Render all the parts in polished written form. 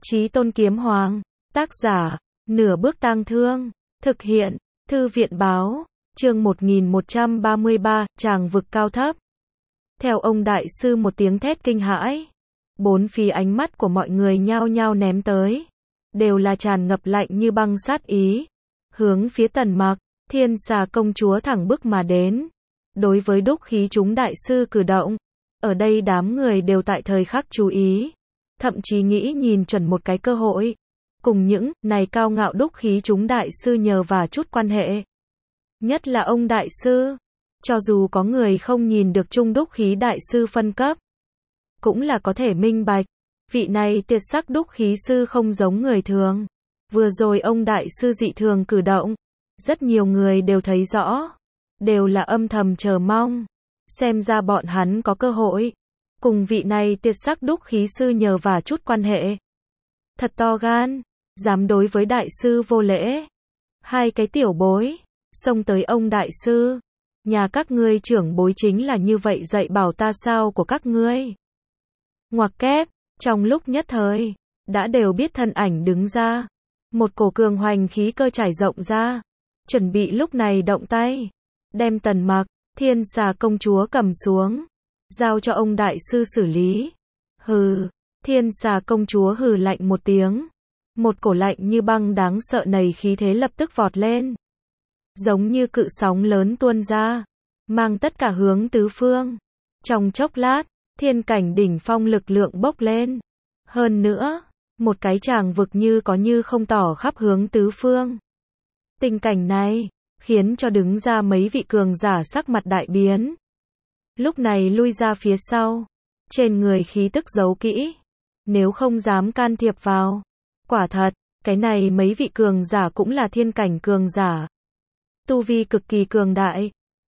Chí Tôn Kiếm Hoàng. Tác giả, Nửa Bước Tang Thương. Thực hiện, Thư viện Báo. Chương 1133, Tràng vực cao thấp. Theo ông đại sư một tiếng thét kinh hãi. Bốn phía ánh mắt của mọi người nhao nhao ném tới. Đều là tràn ngập lạnh như băng sát ý. Hướng phía Tần Mặc, Thiên Xà công chúa thẳng bước mà đến. Đối với Đúc Khí chúng đại sư cử động, ở đây đám người đều tại thời khắc chú ý. Thậm chí nghĩ nhìn chuẩn một cái cơ hội. Cùng những này cao ngạo Đúc Khí chúng đại sư nhờ và chút quan hệ. Nhất là ông đại sư. Cho dù có người không nhìn được chung Đúc Khí đại sư phân cấp, cũng là có thể minh bạch. Vị này tuyệt sắc Đúc Khí sư không giống người thường. Vừa rồi ông đại sư dị thường cử động, rất nhiều người đều thấy rõ. Đều là âm thầm chờ mong. Xem ra bọn hắn có cơ hội. Cùng vị này tuyệt sắc Đúc Khí sư nhờ và chút quan hệ. Thật to gan. Dám đối với đại sư vô lễ. Hai cái tiểu bối. Xông tới ông đại sư. Nhà các ngươi trưởng bối chính là như vậy dạy bảo ta sao của các ngươi. Ngoặc kép. Trong lúc nhất thời. Đã đều biết thân ảnh đứng ra. Một cổ cường hoành khí cơ trải rộng ra. Chuẩn bị lúc này động tay. Đem Tần Mặc, Thiên Xà công chúa cầm xuống. Giao cho ông đại sư xử lý. Hừ. Thiên Xà công chúa hừ lạnh một tiếng. Một cổ lạnh như băng đáng sợ này khí thế lập tức vọt lên. Giống như cự sóng lớn tuôn ra. Mang tất cả hướng tứ phương. Trong chốc lát, thiên cảnh đỉnh phong lực lượng bốc lên. Hơn nữa, một cái tràng vực như có như không tỏ khắp hướng tứ phương. Tình cảnh này, khiến cho đứng ra mấy vị cường giả sắc mặt đại biến. Lúc này lui ra phía sau. Trên người khí tức giấu kỹ. Nếu không dám can thiệp vào. Quả thật, cái này mấy vị cường giả cũng là thiên cảnh cường giả. Tu vi cực kỳ cường đại.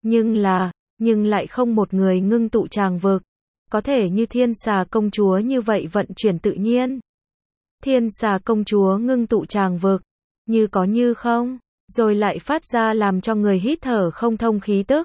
Nhưng lại không một người ngưng tụ tràng vực. Có thể như Thiên Xà công chúa như vậy vận chuyển tự nhiên. Thiên Xà công chúa ngưng tụ tràng vực. Như có như không. Rồi lại phát ra làm cho người hít thở không thông khí tức.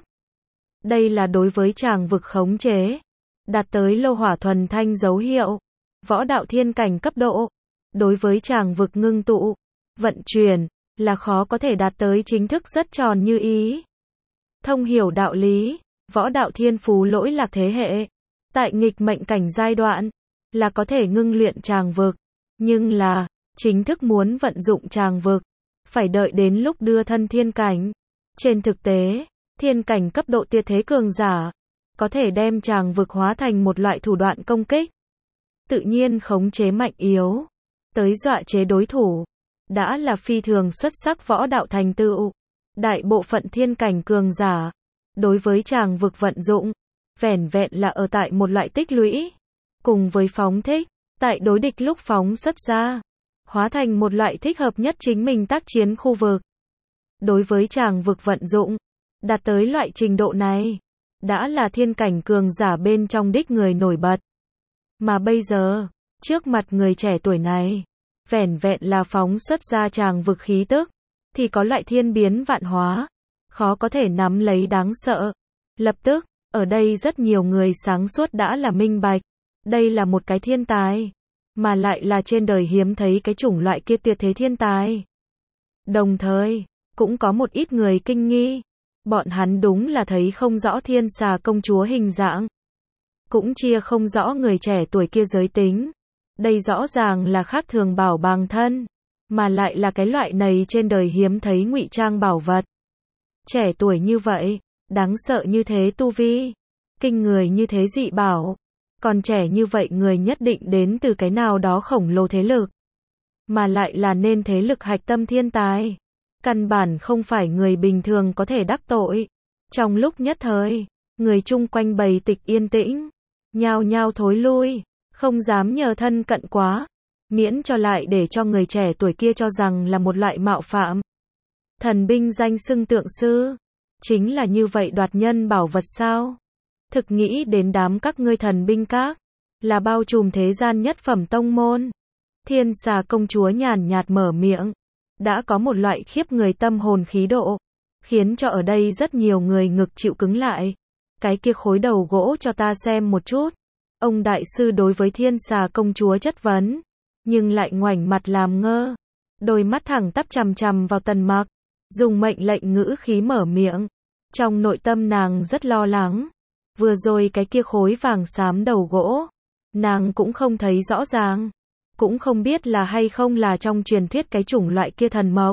Đây là đối với tràng vực khống chế. Đạt tới lô hỏa thuần thanh dấu hiệu. Võ đạo thiên cảnh cấp độ. Đối với tràng vực ngưng tụ, vận chuyển, là khó có thể đạt tới chính thức rất tròn như ý. Thông hiểu đạo lý, võ đạo thiên phú lỗi lạc thế hệ. Tại nghịch mệnh cảnh giai đoạn, là có thể ngưng luyện tràng vực. Nhưng là, chính thức muốn vận dụng tràng vực, phải đợi đến lúc đưa thân thiên cảnh. Trên thực tế, thiên cảnh cấp độ tuyệt thế cường giả, có thể đem tràng vực hóa thành một loại thủ đoạn công kích. Tự nhiên khống chế mạnh yếu. Tới dọa chế đối thủ. Đã là phi thường xuất sắc võ đạo thành tựu. Đại bộ phận thiên cảnh cường giả. Đối với tràng vực vận dụng. Vẻn vẹn là ở tại một loại tích lũy. Cùng với phóng thích. Tại đối địch lúc phóng xuất ra. Hóa thành một loại thích hợp nhất chính mình tác chiến khu vực. Đối với tràng vực vận dụng. Đạt tới loại trình độ này. Đã là thiên cảnh cường giả bên trong đích người nổi bật. Mà bây giờ. Trước mặt người trẻ tuổi này. Vẻn vẹn là phóng xuất ra tràng vực khí tức. Thì có loại thiên biến vạn hóa. Khó có thể nắm lấy đáng sợ. Lập tức, ở đây rất nhiều người sáng suốt đã là minh bạch. Đây là một cái thiên tài. Mà lại là trên đời hiếm thấy cái chủng loại kia tuyệt thế thiên tài. Đồng thời, cũng có một ít người kinh nghi. Bọn hắn đúng là thấy không rõ Thiên Xà công chúa hình dạng. Cũng chia không rõ người trẻ tuổi kia giới tính. Đây rõ ràng là khác thường bảo bằng thân. Mà lại là cái loại này trên đời hiếm thấy ngụy trang bảo vật. Trẻ tuổi như vậy. Đáng sợ như thế tu vi. Kinh người như thế dị bảo. Còn trẻ như vậy người nhất định đến từ cái nào đó khổng lồ thế lực. Mà lại là nên thế lực hạch tâm thiên tài. Căn bản không phải người bình thường có thể đắc tội. Trong lúc nhất thời. Người chung quanh bầy tịch yên tĩnh. Nhao nhao thối lui. Không dám nhờ thân cận quá. Miễn cho lại để cho người trẻ tuổi kia cho rằng là một loại mạo phạm. Thần binh danh xưng tượng sư. Chính là như vậy đoạt nhân bảo vật sao? Thực nghĩ đến đám các ngươi thần binh các. Là bao trùm thế gian nhất phẩm tông môn. Thiên Xà công chúa nhàn nhạt mở miệng. Đã có một loại khiếp người tâm hồn khí độ. Khiến cho ở đây rất nhiều người ngực chịu cứng lại. Cái kia khối đầu gỗ cho ta xem một chút. Ông đại sư đối với Thiên Xà công chúa chất vấn. nhưng lại ngoảnh mặt làm ngơ. Đôi mắt thẳng tắp chằm chằm vào Tần Mặc, dùng mệnh lệnh ngữ khí mở miệng. Trong nội tâm nàng rất lo lắng. Vừa rồi cái kia khối vàng xám đầu gỗ, nàng cũng không thấy rõ ràng. Cũng không biết là hay không là trong truyền thuyết cái chủng loại kia thần mộc.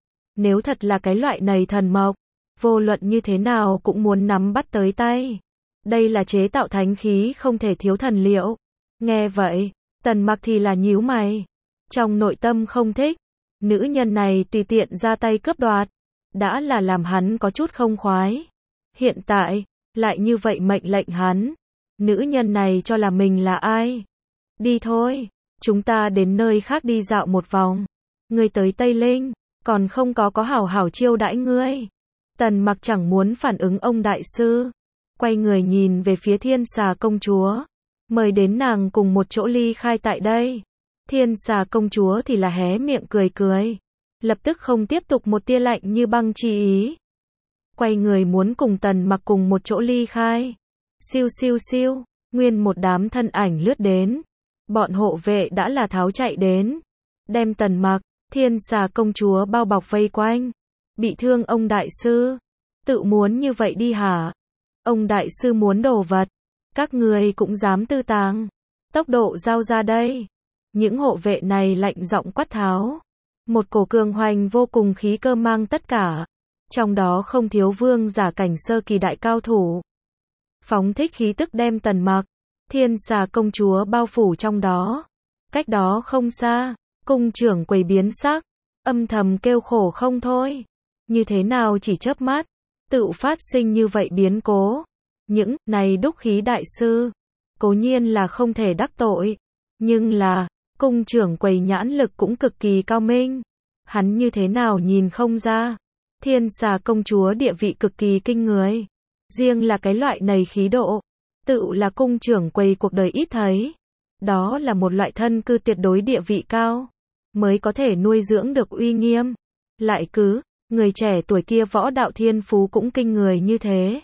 Nếu thật là cái loại này thần mộc, vô luận như thế nào cũng muốn nắm bắt tới tay. Đây là chế tạo thánh khí không thể thiếu thần liệu. Nghe vậy, Tần Mặc thì là nhíu mày. Trong nội tâm không thích. Nữ nhân này tùy tiện ra tay cướp đoạt. Đã là làm hắn có chút không khoái. Hiện tại, lại như vậy mệnh lệnh hắn. Nữ nhân này cho là mình là ai? Đi thôi, chúng ta đến nơi khác đi dạo một vòng. Ngươi tới Tây Linh, còn không có hảo hảo chiêu đãi ngươi. Tần Mặc chẳng muốn phản ứng ông đại sư. Quay người nhìn về phía Thiên Xà công chúa. Mời đến nàng cùng một chỗ ly khai tại đây. Thiên Xà công chúa thì là hé miệng cười cười. Lập tức không tiếp tục một tia lạnh như băng chi ý. Quay người muốn cùng Tần Mặc cùng một chỗ ly khai. Siêu siêu siêu, nguyên một đám thân ảnh lướt đến. Bọn hộ vệ đã là tháo chạy đến. Đem Tần Mặc, Thiên Xà công chúa bao bọc vây quanh. Bị thương ông đại sư. Tự muốn như vậy đi hả? Ông đại sư muốn đồ vật. Các người cũng dám tư tàng. Tốc độ giao ra đây. Những hộ vệ này lạnh giọng quát tháo. Một cổ cường hoành vô cùng khí cơ mang tất cả. Trong đó không thiếu vương giả cảnh sơ kỳ đại cao thủ. Phóng thích khí tức đem Tần Mặc, Thiên Xà công chúa bao phủ trong đó. Cách đó không xa, cung trưởng quầy biến sắc, âm thầm kêu khổ không thôi. Như thế nào chỉ chớp mắt, tự phát sinh như vậy biến cố. Những này đúc khí đại sư, cố nhiên là không thể đắc tội. Nhưng là, cung trưởng quầy nhãn lực cũng cực kỳ cao minh. Hắn như thế nào nhìn không ra. Thiên Xà công chúa địa vị cực kỳ kinh người. Riêng là cái loại này khí độ, tự là cung trưởng quầy cuộc đời ít thấy. Đó là một loại thân cư tuyệt đối địa vị cao, mới có thể nuôi dưỡng được uy nghiêm. Lại cứ, người trẻ tuổi kia võ đạo thiên phú cũng kinh người như thế.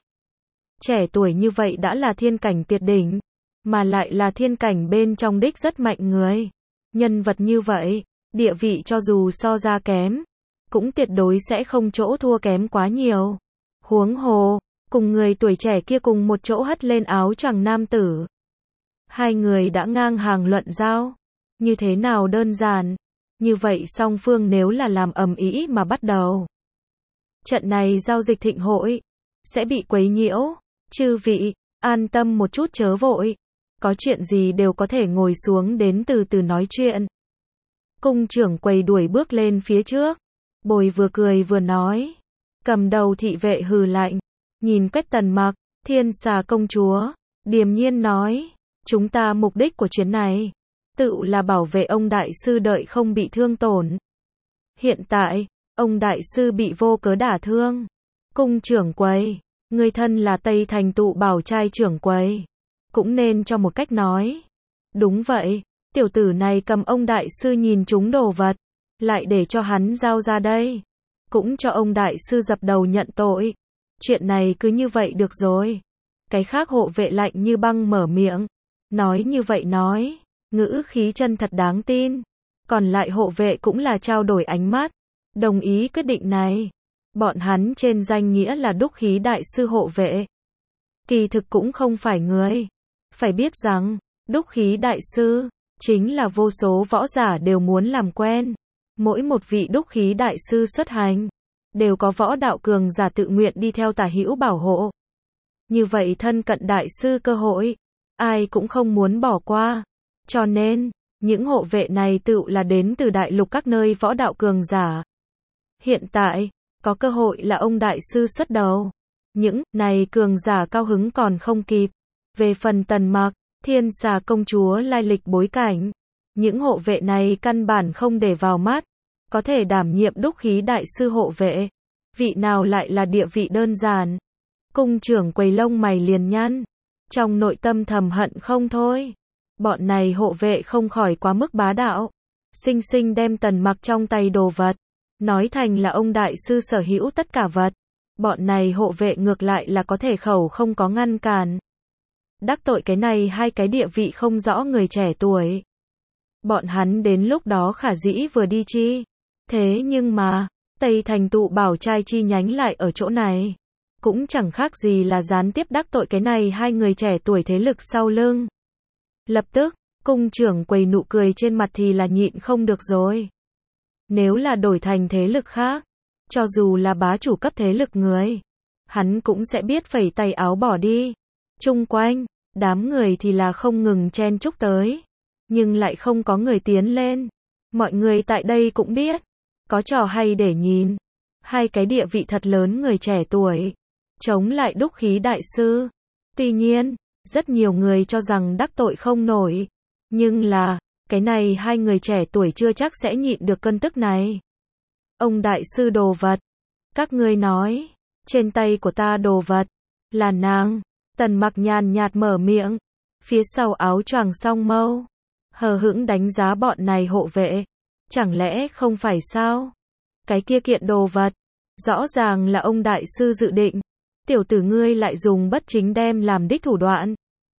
Trẻ tuổi như vậy đã là thiên cảnh tuyệt đỉnh, mà lại là thiên cảnh bên trong đích rất mạnh người. Nhân vật như vậy, địa vị cho dù so ra kém, cũng tuyệt đối sẽ không chỗ thua kém quá nhiều. Huống hồ, cùng người tuổi trẻ kia cùng một chỗ hất lên áo choàng nam tử. Hai người đã ngang hàng luận giao. Như thế nào đơn giản. Như vậy song phương nếu là làm ầm ĩ mà bắt đầu. Trận này giao dịch thịnh hội, sẽ bị quấy nhiễu. Chư vị, an tâm một chút chớ vội. Có chuyện gì đều có thể ngồi xuống đến từ từ nói chuyện. Cung trưởng quầy đuổi bước lên phía trước. Bồi vừa cười vừa nói. Cầm đầu thị vệ hừ lạnh. Nhìn quét Tần Mặc, Thiên Xà công chúa, điềm nhiên nói. Chúng ta mục đích của chuyến này, tự là bảo vệ ông đại sư đợi không bị thương tổn. Hiện tại, ông đại sư bị vô cớ đả thương. Cung trưởng quầy, người thân là Tây Thành tụ bảo trai trưởng quầy. Cũng nên cho một cách nói. Đúng vậy, tiểu tử này cầm ông đại sư nhìn chúng đồ vật. Lại để cho hắn giao ra đây. Cũng cho ông đại sư dập đầu nhận tội. Chuyện này cứ như vậy được rồi. Cái khác hộ vệ lạnh như băng mở miệng. Nói như vậy nói. Ngữ khí chân thật đáng tin. Còn lại hộ vệ cũng là trao đổi ánh mắt. Đồng ý quyết định này. Bọn hắn trên danh nghĩa là đúc khí đại sư hộ vệ. Kỳ thực cũng không phải người. Phải biết rằng, đúc khí đại sư, chính là vô số võ giả đều muốn làm quen. Mỗi một vị đúc khí đại sư xuất hành, đều có võ đạo cường giả tự nguyện đi theo tả hữu bảo hộ. Như vậy thân cận đại sư cơ hội, ai cũng không muốn bỏ qua. Cho nên, những hộ vệ này tự là đến từ đại lục các nơi võ đạo cường giả. Hiện tại, có cơ hội là ông đại sư xuất đầu. Những này cường giả cao hứng còn không kịp. Về phần Tần Mặc, Thiên Xà công chúa lai lịch bối cảnh, những hộ vệ này căn bản không để vào mắt. Có thể đảm nhiệm đúc khí đại sư hộ vệ. Vị nào lại là địa vị đơn giản. Cung trưởng quầy lông mày liền nhăn. Trong nội tâm thầm hận không thôi. Bọn này hộ vệ không khỏi quá mức bá đạo. Xinh xinh đem Tần Mặc trong tay đồ vật. Nói thành là ông đại sư sở hữu tất cả vật. Bọn này hộ vệ ngược lại là có thể khẩu không có ngăn cản. Đắc tội cái này hai cái địa vị không rõ người trẻ tuổi. bọn hắn đến lúc đó khả dĩ vừa đi chi. Thế nhưng mà, Tây Thành tụ bảo trai chi nhánh lại ở chỗ này. Cũng chẳng khác gì là gián tiếp đắc tội cái này hai người trẻ tuổi thế lực sau lưng. Lập tức, cung trưởng quầy nụ cười trên mặt thì là nhịn không được rồi. Nếu là đổi thành thế lực khác, cho dù là bá chủ cấp thế lực người, hắn cũng sẽ biết phẩy tay áo bỏ đi. Chung quanh, đám người thì là không ngừng chen chúc tới, nhưng lại không có người tiến lên. Mọi người tại đây cũng biết, có trò hay để nhìn. Hai cái địa vị thật lớn người trẻ tuổi, chống lại Đúc Khí đại sư. Tuy nhiên, rất nhiều người cho rằng đắc tội không nổi. Nhưng là, cái này hai người trẻ tuổi chưa chắc sẽ nhịn được cơn tức này. Ông đại sư đồ vật. Các ngươi nói, trên tay của ta đồ vật, là nàng. Tần Mặc nhàn nhạt mở miệng, phía sau áo choàng song mâu, hờ hững đánh giá bọn này hộ vệ. Chẳng lẽ không phải sao? Cái kia kiện đồ vật, rõ ràng là ông đại sư dự định. Tiểu tử ngươi lại dùng bất chính đem làm đích thủ đoạn.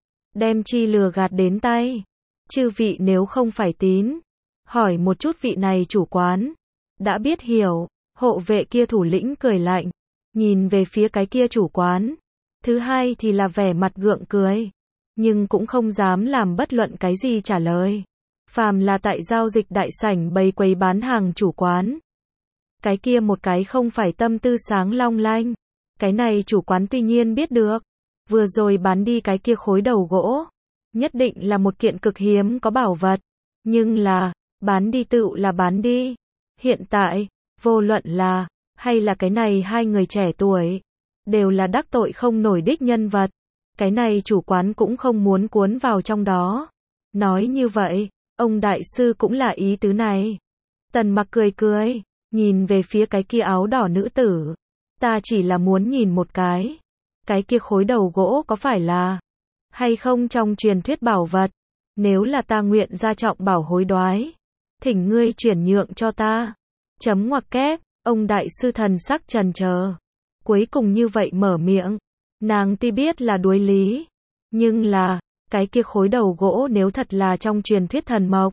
Đem chi lừa gạt đến tay. Chư vị nếu không phải tín, hỏi một chút vị này chủ quán. Đã biết hiểu, hộ vệ kia thủ lĩnh cười lạnh, nhìn về phía cái kia chủ quán. Thứ hai thì là vẻ mặt gượng cười, nhưng cũng không dám làm bất luận cái gì trả lời. Phàm là tại giao dịch đại sảnh bày quầy bán hàng chủ quán, cái kia một cái không phải tâm tư sáng long lanh. Cái này chủ quán tuy nhiên biết được, vừa rồi bán đi cái kia khối đầu gỗ, nhất định là một kiện cực hiếm có bảo vật. Nhưng là, bán đi tựu là bán đi. Hiện tại, vô luận là, hay là cái này hai người trẻ tuổi, đều là đắc tội không nổi đích nhân vật. Cái này chủ quán cũng không muốn cuốn vào trong đó. Nói như vậy, ông đại sư cũng là ý tứ này. Tần Mặc cười cười, nhìn về phía cái kia áo đỏ nữ tử. Ta chỉ là muốn nhìn một cái. Cái kia khối đầu gỗ có phải là hay không trong truyền thuyết bảo vật. Nếu là ta nguyện ra trọng bảo hối đoái, thỉnh ngươi chuyển nhượng cho ta. Chấm ngoặc kép, ông đại sư thần sắc trần chờ. Cuối cùng như vậy mở miệng. Nàng tuy biết là đuối lý, nhưng là, cái kia khối đầu gỗ nếu thật là trong truyền thuyết thần mộc,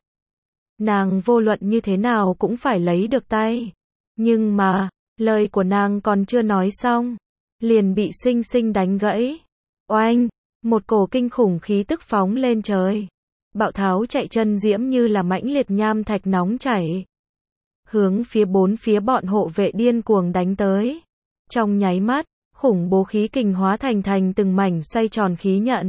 nàng vô luận như thế nào cũng phải lấy được tay. Nhưng mà, lời của nàng còn chưa nói xong, liền bị xinh xinh đánh gãy. Oanh, một cổ kinh khủng khí tức phóng lên trời. Bạo tháo chạy chân diễm như là mãnh liệt nham thạch nóng chảy. Hướng phía bốn phía bọn hộ vệ điên cuồng đánh tới. Trong nháy mắt, khủng bố khí kình hóa thành từng mảnh xoay tròn khí nhận.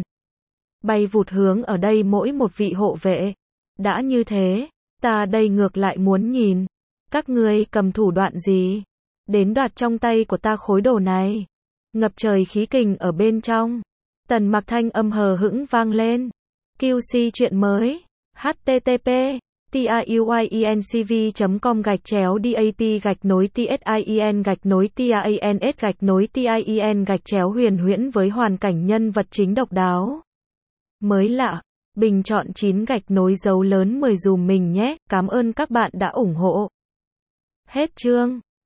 Bay vụt hướng ở đây mỗi một vị hộ vệ. Đã như thế, ta đây ngược lại muốn nhìn. Các ngươi cầm thủ đoạn gì? Đến đoạt trong tay của ta khối đồ này. Ngập trời khí kình ở bên trong. Tần Mặc thanh âm hờ hững vang lên. QC chuyện mới. http tiuyencv.com/dap-tin-tien-tien-huyền huyễn với hoàn cảnh nhân vật chính độc đáo. Mới lạ, bình chọn 9 dấu lớn 10 dùm mình nhé, cảm ơn các bạn đã ủng hộ. Hết chương.